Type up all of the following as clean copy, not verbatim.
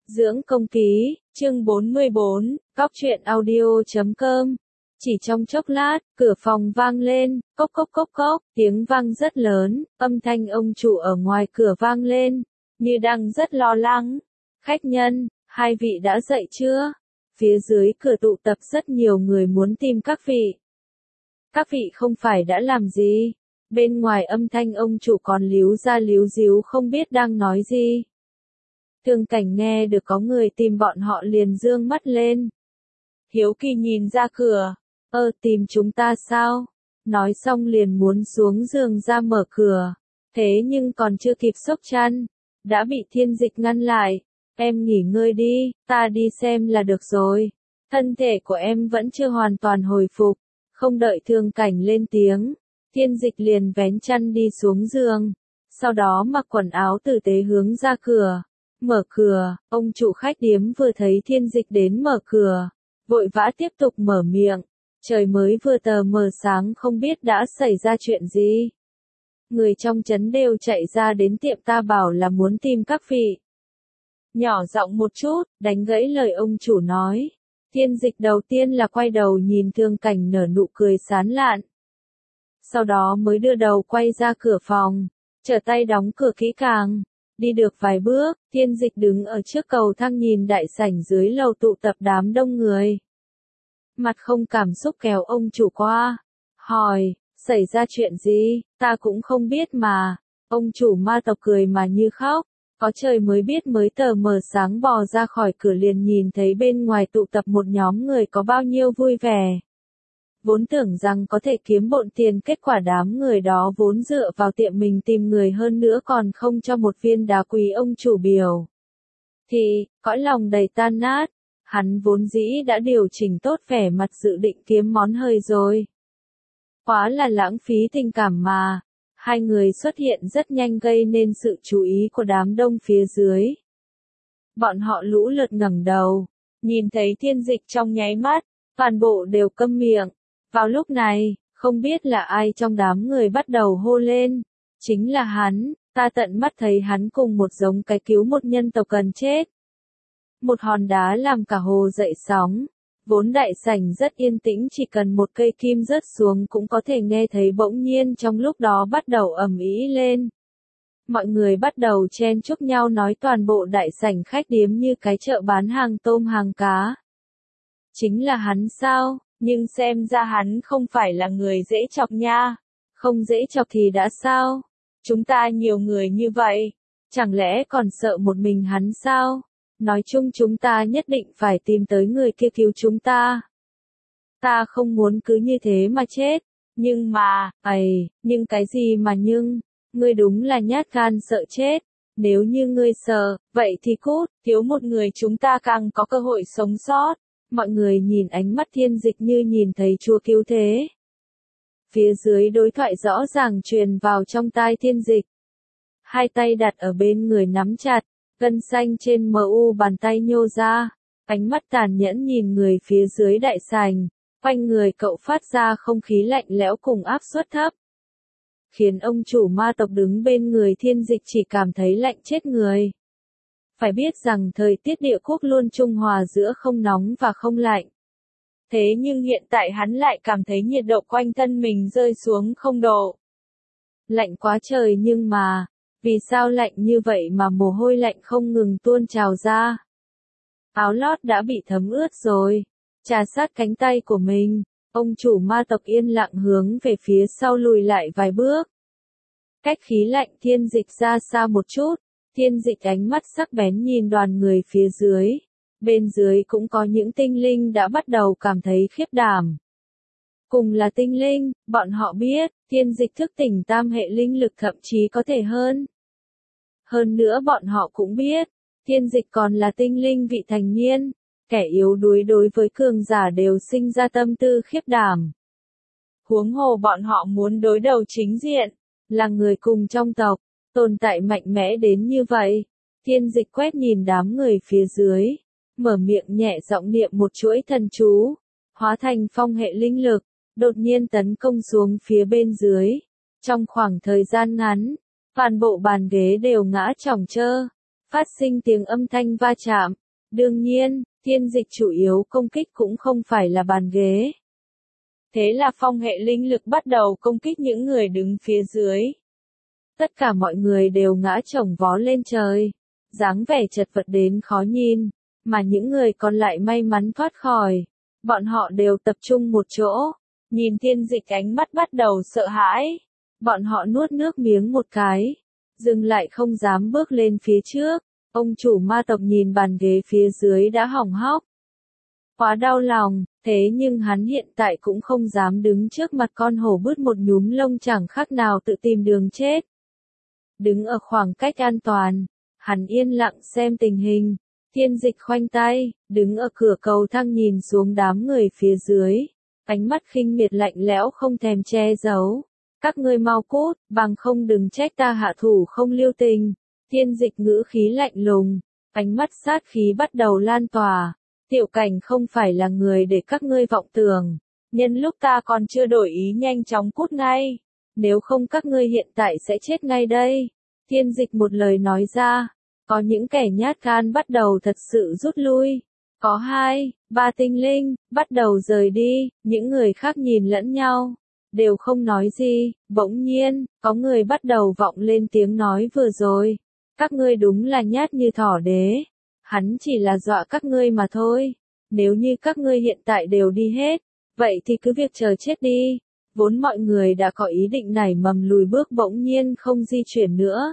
Dưỡng công ký, chương 44, Góc truyện audio.com. Chỉ trong chốc lát, cửa phòng vang lên, cốc cốc cốc cốc, tiếng vang rất lớn, âm thanh ông chủ ở ngoài cửa vang lên, như đang rất lo lắng. Khách nhân, hai vị đã dậy chưa? Phía dưới cửa tụ tập rất nhiều người muốn tìm các vị. Các vị không phải đã làm gì? Bên ngoài âm thanh ông chủ còn líu ra líu díu không biết đang nói gì. Thương Cảnh nghe được có người tìm bọn họ liền dương mắt lên. Hiếu kỳ nhìn ra cửa. Tìm chúng ta sao? Nói xong liền muốn xuống giường ra mở cửa. Thế nhưng còn chưa kịp xốc chăn, đã bị Thiên Dịch ngăn lại. Em nghỉ ngơi đi, ta đi xem là được rồi. Thân thể của em vẫn chưa hoàn toàn hồi phục. Không đợi Thương Cảnh lên tiếng, Thiên Dịch liền vén chăn đi xuống giường. Sau đó mặc quần áo tử tế hướng ra cửa. Mở cửa, ông chủ khách điếm vừa thấy Thiên Dịch đến mở cửa, vội vã tiếp tục mở miệng. Trời mới vừa tờ mờ sáng không biết đã xảy ra chuyện gì. Người trong trấn đều chạy ra đến tiệm ta bảo là muốn tìm các vị. Nhỏ giọng một chút, đánh gãy lời ông chủ nói. Thiên Dịch đầu tiên là quay đầu nhìn Thương Cảnh nở nụ cười sán lạn. Sau đó mới đưa đầu quay ra cửa phòng, trở tay đóng cửa kỹ càng. Đi được vài bước, Thiên Dịch đứng ở trước cầu thang nhìn đại sảnh dưới lầu tụ tập đám đông người. Mặt không cảm xúc kéo ông chủ qua, hỏi, xảy ra chuyện gì, ta cũng không biết mà. Ông chủ ma tộc cười mà như khóc, có trời mới biết mới tờ mờ sáng bò ra khỏi cửa liền nhìn thấy bên ngoài tụ tập một nhóm người có bao nhiêu vui vẻ. Vốn tưởng rằng có thể kiếm bộn tiền, kết quả đám người đó vốn dựa vào tiệm mình tìm người hơn nữa còn không cho một viên đá quý ông chủ biểu. Thì, cõi lòng đầy tan nát, hắn vốn dĩ đã điều chỉnh tốt vẻ mặt dự định kiếm món hời rồi. Quá là lãng phí tình cảm mà. Hai người xuất hiện rất nhanh gây nên sự chú ý của đám đông phía dưới. Bọn họ lũ lượt ngẩng đầu, nhìn thấy Thiên Dịch trong nháy mắt, toàn bộ đều câm miệng. Vào lúc này, không biết là ai trong đám người bắt đầu hô lên. Chính là hắn, ta tận mắt thấy hắn cùng một giống cái cứu một nhân tộc cần chết. Một hòn đá làm cả hồ dậy sóng. Vốn đại sảnh rất yên tĩnh, chỉ cần một cây kim rớt xuống cũng có thể nghe thấy, bỗng nhiên trong lúc đó bắt đầu ầm ĩ lên. Mọi người bắt đầu chen chúc nhau nói toàn bộ đại sảnh khách điếm như cái chợ bán hàng tôm hàng cá. Chính là hắn sao? Nhưng xem ra hắn không phải là người dễ chọc nha. Không dễ chọc thì đã sao? Chúng ta nhiều người như vậy, chẳng lẽ còn sợ một mình hắn sao? Nói chung chúng ta nhất định phải tìm tới người kia cứu chúng ta. Ta không muốn cứ như thế mà chết. Nhưng mà, nhưng cái gì mà nhưng? Ngươi đúng là nhát gan sợ chết. Nếu như ngươi sợ, vậy thì cút, thiếu một người chúng ta càng có cơ hội sống sót. Mọi người nhìn ánh mắt Thiên Dịch như nhìn thấy Chúa cứu thế. Phía dưới đối thoại rõ ràng truyền vào trong tai Thiên Dịch. Hai tay đặt ở bên người nắm chặt, gân xanh trên mu bàn tay nhô ra, ánh mắt tàn nhẫn nhìn người phía dưới đại sảnh, quanh người cậu phát ra không khí lạnh lẽo cùng áp suất thấp. Khiến ông chủ ma tộc đứng bên người Thiên Dịch chỉ cảm thấy lạnh chết người. Phải biết rằng thời tiết địa quốc luôn trung hòa giữa không nóng và không lạnh. Thế nhưng hiện tại hắn lại cảm thấy nhiệt độ quanh thân mình rơi xuống 0 độ. Lạnh quá trời, nhưng mà, vì sao lạnh như vậy mà mồ hôi lạnh không ngừng tuôn trào ra? Áo lót đã bị thấm ướt rồi. Chà sát cánh tay của mình, ông chủ ma tộc yên lặng hướng về phía sau lùi lại vài bước. Cách khí lạnh Thiên Dịch ra xa một chút. Thiên Dịch ánh mắt sắc bén nhìn đoàn người phía dưới. Bên dưới cũng có những tinh linh đã bắt đầu cảm thấy khiếp đảm. Cùng là tinh linh, bọn họ biết, Thiên Dịch thức tỉnh tam hệ linh lực, thậm chí có thể hơn. Hơn nữa bọn họ cũng biết, Thiên Dịch còn là tinh linh vị thành niên. Kẻ yếu đuối đối với cường giả đều sinh ra tâm tư khiếp đảm. Huống hồ bọn họ muốn đối đầu chính diện, là người cùng trong tộc. Tồn tại mạnh mẽ đến như vậy. Thiên Dịch quét nhìn đám người phía dưới, mở miệng nhẹ giọng niệm một chuỗi thần chú, hóa thành phong hệ linh lực, đột nhiên tấn công xuống phía bên dưới. Trong khoảng thời gian ngắn, toàn bộ bàn ghế đều ngã chỏng trơ. phát sinh tiếng âm thanh va chạm. Đương nhiên, thiên dịch chủ yếu công kích cũng không phải là bàn ghế. Thế là phong hệ linh lực bắt đầu công kích những người đứng phía dưới. Tất cả mọi người đều ngã chồng vó lên trời, dáng vẻ chật vật đến khó nhìn, mà những người còn lại may mắn thoát khỏi. Bọn họ đều tập trung một chỗ, nhìn thiên dịch ánh mắt bắt đầu sợ hãi. Bọn họ nuốt nước miếng một cái, dừng lại không dám bước lên phía trước. Ông chủ ma tộc nhìn bàn ghế phía dưới đã hỏng hóc. Quá đau lòng, thế nhưng hắn hiện tại cũng không dám đứng trước mặt con hổ bứt một nhúm lông chẳng khác nào tự tìm đường chết. Đứng ở khoảng cách an toàn, hắn yên lặng xem tình hình. Thiên dịch khoanh tay, đứng ở cửa cầu thang nhìn xuống đám người phía dưới. Ánh mắt khinh miệt lạnh lẽo không thèm che giấu. Các ngươi mau cút, bằng không đừng trách ta hạ thủ không lưu tình. Thiên dịch ngữ khí lạnh lùng, ánh mắt sát khí bắt đầu lan tỏa. Tiểu Cảnh không phải là người để các ngươi vọng tưởng. Nhân lúc ta còn chưa đổi ý nhanh chóng cút ngay. Nếu không các ngươi hiện tại sẽ chết ngay đây. Thiên dịch một lời nói ra. Có những kẻ nhát gan bắt đầu thật sự rút lui. Có 2, 3 tinh linh, bắt đầu rời đi. Những người khác nhìn lẫn nhau, đều không nói gì. Bỗng nhiên, có người bắt đầu vọng lên tiếng nói vừa rồi. Các ngươi đúng là nhát như thỏ đế. Hắn chỉ là dọa các ngươi mà thôi. Nếu như các ngươi hiện tại đều đi hết, vậy thì cứ việc chờ chết đi. Vốn mọi người đã có ý định nảy mầm lùi bước bỗng nhiên không di chuyển nữa.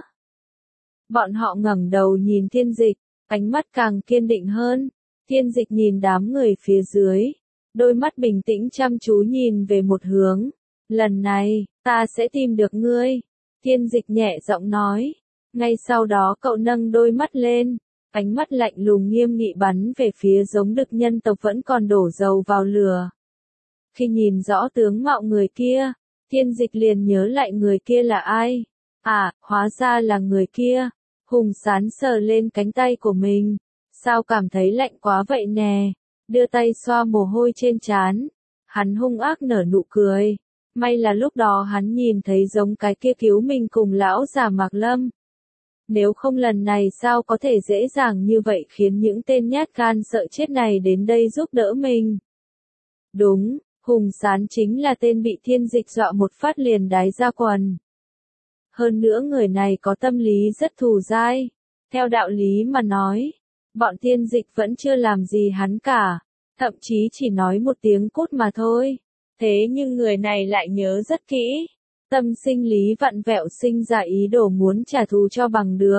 Bọn họ ngẩng đầu nhìn thiên dịch, ánh mắt càng kiên định hơn. Thiên dịch nhìn đám người phía dưới, đôi mắt bình tĩnh chăm chú nhìn về một hướng. Lần này, ta sẽ tìm được ngươi. Thiên dịch nhẹ giọng nói. Ngay sau đó cậu nâng đôi mắt lên, ánh mắt lạnh lùng nghiêm nghị bắn về phía giống đực nhân tộc vẫn còn đổ dầu vào lửa. Khi nhìn rõ tướng mạo người kia, thiên dịch liền nhớ lại người kia là ai. À, hóa ra là người kia. Hùng Sán sờ lên cánh tay của mình. Sao cảm thấy lạnh quá vậy nè? Đưa tay xoa mồ hôi trên trán. Hắn hung ác nở nụ cười. May là lúc đó hắn nhìn thấy giống cái kia cứu mình cùng lão già Mạc Lâm. Nếu không lần này sao có thể dễ dàng như vậy khiến những tên nhát gan sợ chết này đến đây giúp đỡ mình. Đúng, Hùng Sán chính là tên bị thiên dịch dọa một phát liền đái ra quần. Hơn nữa người này có tâm lý rất thù dai. Theo đạo lý mà nói, bọn thiên dịch vẫn chưa làm gì hắn cả. Thậm chí chỉ nói một tiếng cút mà thôi. Thế nhưng người này lại nhớ rất kỹ. Tâm sinh lý vặn vẹo sinh ra ý đồ muốn trả thù cho bằng được.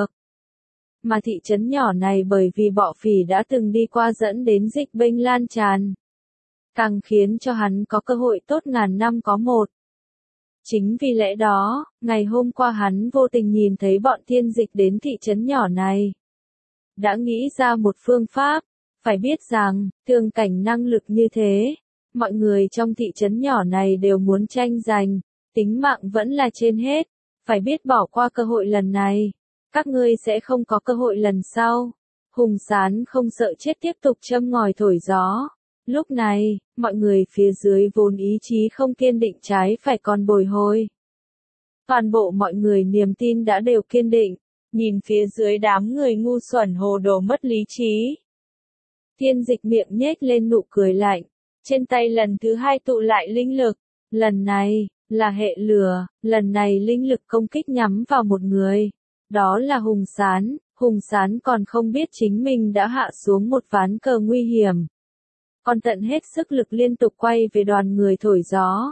Mà thị trấn nhỏ này bởi vì bọ phỉ đã từng đi qua dẫn đến dịch bệnh lan tràn. Càng khiến cho hắn có cơ hội tốt ngàn năm có một. Chính vì lẽ đó, ngày hôm qua hắn vô tình nhìn thấy bọn thiên dịch đến thị trấn nhỏ này. Đã nghĩ ra một phương pháp, phải biết rằng, thường cảnh năng lực như thế, mọi người trong thị trấn nhỏ này đều muốn tranh giành, tính mạng vẫn là trên hết, phải biết bỏ qua cơ hội lần này, các ngươi sẽ không có cơ hội lần sau. Hùng Sán không sợ chết tiếp tục châm ngòi thổi gió. Lúc này, mọi người phía dưới vốn ý chí không kiên định trái phải còn bồi hồi. Toàn bộ mọi người niềm tin đã đều kiên định, nhìn phía dưới đám người ngu xuẩn hồ đồ mất lý trí. Thiên dịch miệng nhếch lên nụ cười lạnh, trên tay lần thứ 2 tụ lại linh lực, lần này, là hệ lửa, lần này linh lực công kích nhắm vào một người. Đó là Hùng Sán, Hùng Sán còn không biết chính mình đã hạ xuống một ván cờ nguy hiểm. Còn tận hết sức lực liên tục quay về đoàn người thổi gió.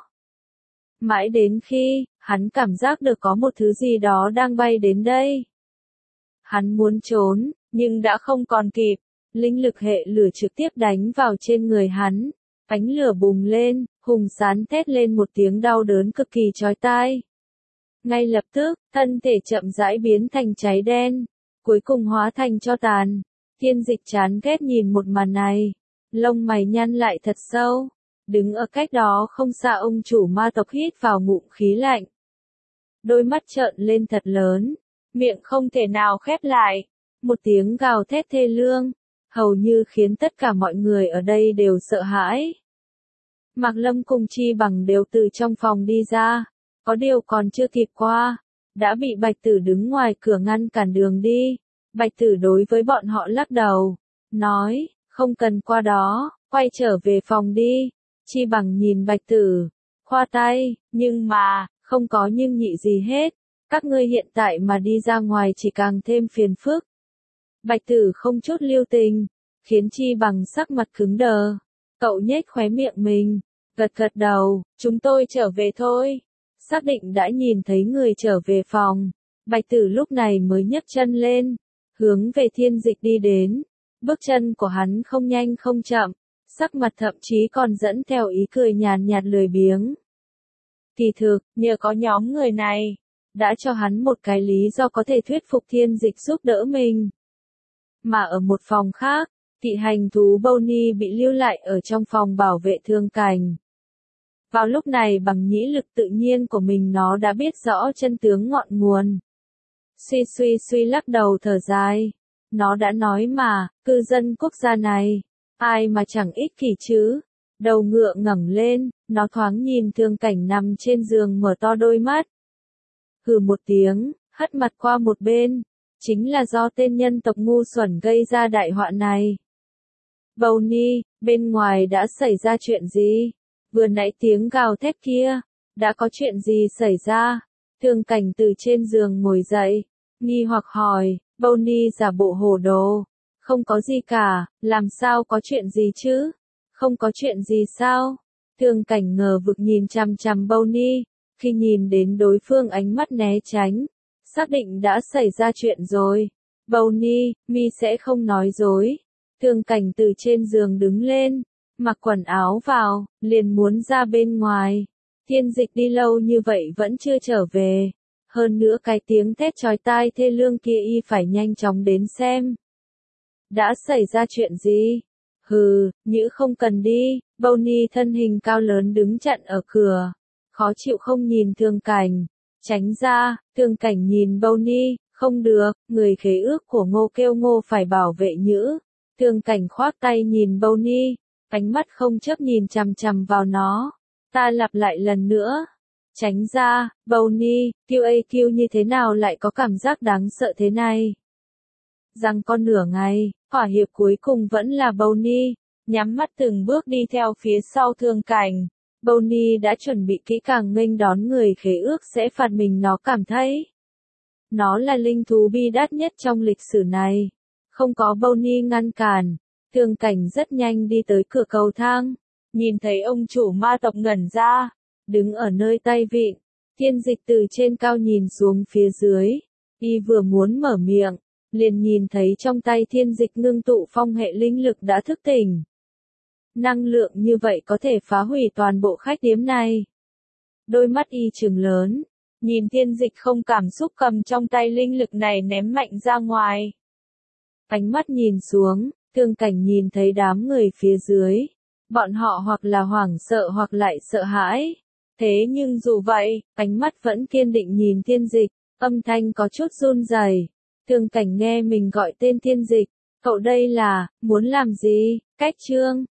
Mãi đến khi, hắn cảm giác được có một thứ gì đó đang bay đến đây. Hắn muốn trốn, nhưng đã không còn kịp. Linh lực hệ lửa trực tiếp đánh vào trên người hắn. Ánh lửa bùng lên, Hùng Sán thét lên một tiếng đau đớn cực kỳ chói tai. Ngay lập tức, thân thể chậm rãi biến thành cháy đen, cuối cùng hóa thành tro tàn. Thiên dịch chán ghét nhìn một màn này, lông mày nhăn lại thật sâu. Đứng ở cách đó không xa ông chủ ma tộc hít vào ngụm khí lạnh. Đôi mắt trợn lên thật lớn, miệng không thể nào khép lại. Một tiếng gào thét thê lương, hầu như khiến tất cả mọi người ở đây đều sợ hãi. Mạc Lâm cùng Chi Bằng đều từ trong phòng đi ra, có điều còn chưa kịp qua, đã bị Bạch Tử đứng ngoài cửa ngăn cản đường đi. Bạch Tử đối với bọn họ lắc đầu, nói, không cần qua đó, quay trở về phòng đi. Chi Bằng nhìn Bạch Tử, khoa tay, nhưng mà, không có nhưng nhị gì hết. Các ngươi hiện tại mà đi ra ngoài chỉ càng thêm phiền phức. Bạch Tử không chút lưu tình, khiến Chi Bằng sắc mặt cứng đờ. Cậu nhếch khóe miệng mình, gật gật đầu, chúng tôi trở về thôi. Xác định đã nhìn thấy người trở về phòng, Bạch Tử lúc này mới nhấc chân lên, hướng về Thiên Dịch đi đến. Bước chân của hắn không nhanh không chậm, sắc mặt thậm chí còn dẫn theo ý cười nhàn nhạt lười biếng. Kỳ thực, nhờ có nhóm người này, đã cho hắn một cái lý do có thể thuyết phục Thiên Dịch giúp đỡ mình. Mà ở một phòng khác, kỵ hành thú Bonnie bị lưu lại ở trong phòng bảo vệ Thương Cảnh. Vào lúc này bằng nhĩ lực tự nhiên của mình nó đã biết rõ chân tướng ngọn nguồn. Suy lắc đầu thở dài. Nó đã nói mà, cư dân quốc gia này, ai mà chẳng ích kỷ chứ. Đầu ngựa ngẩng lên, nó thoáng nhìn Thương Cảnh nằm trên giường mở to đôi mắt. Hừ một tiếng, hất mặt qua một bên. Chính là do tên nhân tộc ngu xuẩn gây ra đại họa này. Bonnie, bên ngoài đã xảy ra chuyện gì? Vừa nãy tiếng gào thét kia, đã có chuyện gì xảy ra? Thương Cảnh từ trên giường ngồi dậy, nghi hoặc hỏi. Bonnie giả bộ hồ đồ. Không có gì cả, làm sao có chuyện gì chứ? Không có chuyện gì sao? Thương Cảnh ngờ vực nhìn chằm chằm Bonnie, khi nhìn đến đối phương ánh mắt né tránh, xác định đã xảy ra chuyện rồi. Bonnie, mi sẽ không nói dối. Thương Cảnh từ trên giường đứng lên, mặc quần áo vào, liền muốn ra bên ngoài. Thiên Dịch đi lâu như vậy vẫn chưa trở về. Hơn nữa cái tiếng thét chói tai thê lương kia y phải nhanh chóng đến xem. Đã xảy ra chuyện gì? Hừ, nhữ không cần đi. Bonnie thân hình cao lớn đứng chặn ở cửa. Khó chịu không nhìn Thương Cảnh. Tránh ra, Thương Cảnh nhìn Bonnie, không được, người khế ước của Ngô kêu Ngô phải bảo vệ nhữ. Thương Cảnh khoác tay nhìn Bonnie, ánh mắt không chớp nhìn chằm chằm vào nó. Ta lặp lại lần nữa. Tránh ra, Bonnie, QAQ như thế nào lại có cảm giác đáng sợ thế này? Rằng con nửa ngày, thỏa hiệp cuối cùng vẫn là Bonnie, nhắm mắt từng bước đi theo phía sau Thương Cảnh. Bonnie đã chuẩn bị kỹ càng nghênh đón người khế ước sẽ phạt mình, nó cảm thấy. Nó là linh thú bi đát nhất trong lịch sử này. Không có Bonnie ngăn cản, Thương Cảnh rất nhanh đi tới cửa cầu thang, nhìn thấy ông chủ ma tộc ngẩn ra, đứng ở nơi tay vịn. Thiên Dịch từ trên cao nhìn xuống phía dưới, y vừa muốn mở miệng, liền nhìn thấy trong tay Thiên Dịch ngưng tụ phong hệ linh lực đã thức tỉnh. Năng lượng như vậy có thể phá hủy toàn bộ khách điếm này. Đôi mắt y trừng lớn, nhìn Thiên Dịch không cảm xúc cầm trong tay linh lực này ném mạnh ra ngoài. Ánh mắt nhìn xuống, Thương Cảnh nhìn thấy đám người phía dưới. Bọn họ hoặc là hoảng sợ hoặc lại sợ hãi. Thế nhưng dù vậy, ánh mắt vẫn kiên định nhìn Thiên Dịch, âm thanh có chút run rẩy. Thương Cảnh nghe mình gọi tên Thiên Dịch, cậu đây là, muốn làm gì? Cách chương